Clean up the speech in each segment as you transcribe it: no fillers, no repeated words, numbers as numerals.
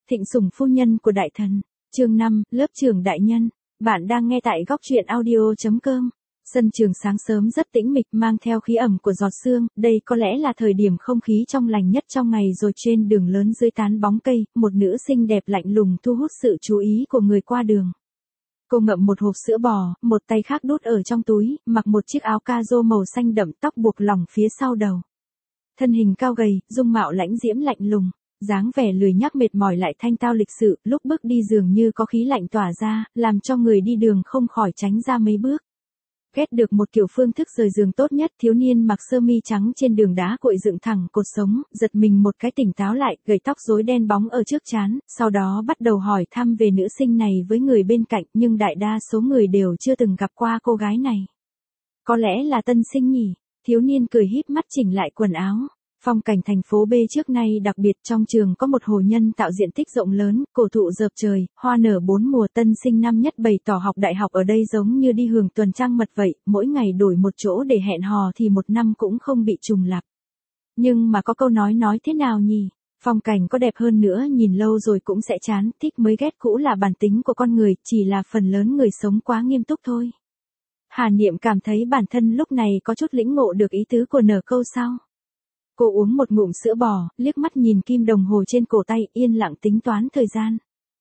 Thịnh sủng phu nhân của đại thần. Chương 5, lớp trưởng đại nhân. Bạn đang nghe tại góc truyện audio.com. Sân trường sáng sớm rất tĩnh mịch, mang theo khí ẩm của giọt sương, đây có lẽ là thời điểm không khí trong lành nhất trong ngày rồi. Trên đường lớn dưới tán bóng cây, một nữ xinh đẹp lạnh lùng thu hút sự chú ý của người qua đường. Cô ngậm một hộp sữa bò, một tay khác đút ở trong túi, mặc một chiếc áo ca-rô màu xanh đậm, tóc buộc lỏng phía sau đầu. Thân hình cao gầy, dung mạo lãnh diễm lạnh lùng, dáng vẻ lười nhác mệt mỏi lại thanh tao lịch sự, lúc bước đi dường như có khí lạnh tỏa ra, làm cho người đi đường không khỏi tránh ra mấy bước. Ghét được một kiểu phương thức rời giường tốt nhất, thiếu niên mặc sơ mi trắng trên đường đá cội dựng thẳng cột sống, giật mình một cái tỉnh táo lại, gầy tóc rối đen bóng ở trước trán, sau đó bắt đầu hỏi thăm về nữ sinh này với người bên cạnh, nhưng đại đa số người đều chưa từng gặp qua cô gái này. Có lẽ là tân sinh nhỉ? Thiếu niên cười híp mắt chỉnh lại quần áo. Phong cảnh thành phố B trước nay đặc biệt, trong trường có một hồ nhân tạo diện tích rộng lớn, cổ thụ rợp trời, hoa nở bốn mùa. Tân sinh năm nhất bày tỏ học đại học ở đây giống như đi hưởng tuần trăng mật vậy, mỗi ngày đổi một chỗ để hẹn hò thì một năm cũng không bị trùng lặp. Nhưng mà có câu nói thế nào nhỉ? Phong cảnh có đẹp hơn nữa nhìn lâu rồi cũng sẽ chán, thích mới ghét cũ là bản tính của con người, chỉ là phần lớn người sống quá nghiêm túc thôi. Hà Niệm cảm thấy bản thân lúc này có chút lĩnh ngộ được ý tứ của nửa câu sau. Cô uống một ngụm sữa bò, liếc mắt nhìn kim đồng hồ trên cổ tay, yên lặng tính toán thời gian.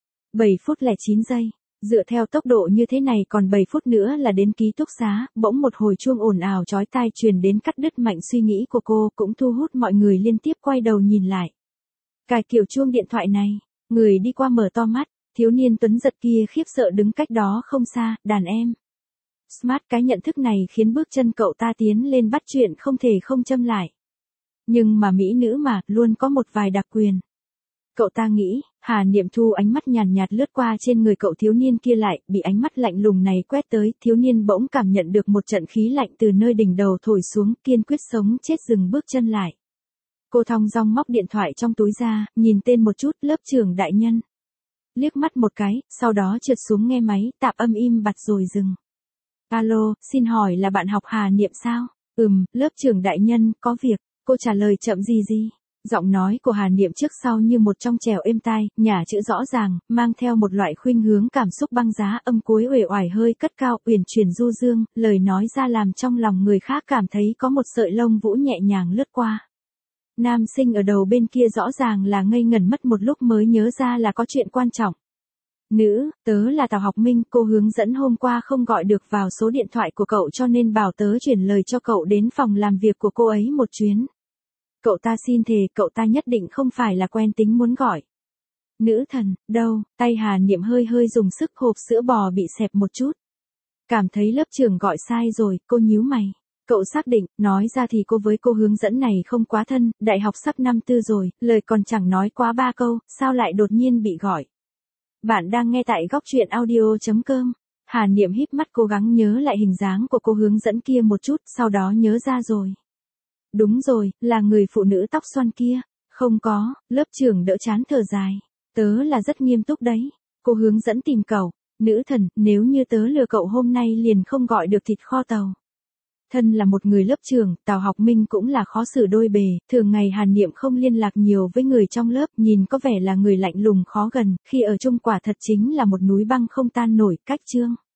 7 phút 09 giây. Dựa theo tốc độ như thế này còn 7 phút nữa là đến ký túc xá, bỗng một hồi chuông ồn ào chói tai truyền đến, cắt đứt mạnh suy nghĩ của cô, cũng thu hút mọi người liên tiếp quay đầu nhìn lại. Cài kiểu chuông điện thoại này, người đi qua mở to mắt, thiếu niên tuấn giật kia khiếp sợ đứng cách đó không xa, đàn em. Smart, cái nhận thức này khiến bước chân cậu ta tiến lên bắt chuyện không thể không châm lại. Nhưng mà mỹ nữ mà, luôn có một vài đặc quyền. Cậu ta nghĩ. Hà Niệm thu ánh mắt nhàn nhạt lướt qua trên người cậu thiếu niên kia lại, bị ánh mắt lạnh lùng này quét tới, thiếu niên bỗng cảm nhận được một trận khí lạnh từ nơi đỉnh đầu thổi xuống, kiên quyết sống chết dừng bước chân lại. Cô thong dong móc điện thoại trong túi ra, nhìn tên một chút, lớp trưởng đại nhân. Liếc mắt một cái, sau đó trượt xuống nghe máy, tạp âm im bặt rồi dừng. Alo, xin hỏi là bạn học Hà Niệm sao? Lớp trưởng đại nhân, có việc. Cô trả lời chậm gì. Giọng nói của Hà Niệm trước sau như một trong trẻo êm tai, nhả chữ rõ ràng, mang theo một loại khuynh hướng cảm xúc băng giá, âm cuối uể oải hơi cất cao, uyển chuyển du dương, lời nói ra làm trong lòng người khác cảm thấy có một sợi lông vũ nhẹ nhàng lướt qua. Nam sinh ở đầu bên kia rõ ràng là ngây ngẩn mất một lúc mới nhớ ra là có chuyện quan trọng. Nữ, tớ là Tào Học Minh, cô hướng dẫn hôm qua không gọi được vào số điện thoại của cậu cho nên bảo tớ chuyển lời cho cậu đến phòng làm việc của cô ấy một chuyến. Cậu ta xin thề, cậu ta nhất định không phải là quen tính muốn gọi. Nữ thần, đâu, tay Hà Niệm hơi dùng sức, hộp sữa bò bị xẹp một chút. Cảm thấy lớp trưởng gọi sai rồi, cô nhíu mày. Cậu xác định, nói ra thì cô với cô hướng dẫn này không quá thân, đại học sắp năm tư rồi, lời còn chẳng nói quá 3 câu, sao lại đột nhiên bị gọi. Bạn đang nghe tại góc truyện audio.com. Hà Niệm híp mắt cố gắng nhớ lại hình dáng của cô hướng dẫn kia một chút, sau đó nhớ ra rồi. Đúng rồi, là người phụ nữ tóc xoăn kia. Không có, lớp trưởng đỡ chán thở dài. Tớ là rất nghiêm túc đấy. Cô hướng dẫn tìm cậu. Nữ thần, nếu như tớ lừa cậu hôm nay liền không gọi được thịt kho tàu. Thân là một người lớp trưởng, Tào Học Minh cũng là khó xử đôi bề, thường ngày Hà Niệm không liên lạc nhiều với người trong lớp, nhìn có vẻ là người lạnh lùng khó gần, khi ở chung quả thật chính là một núi băng không tan nổi, cách chương.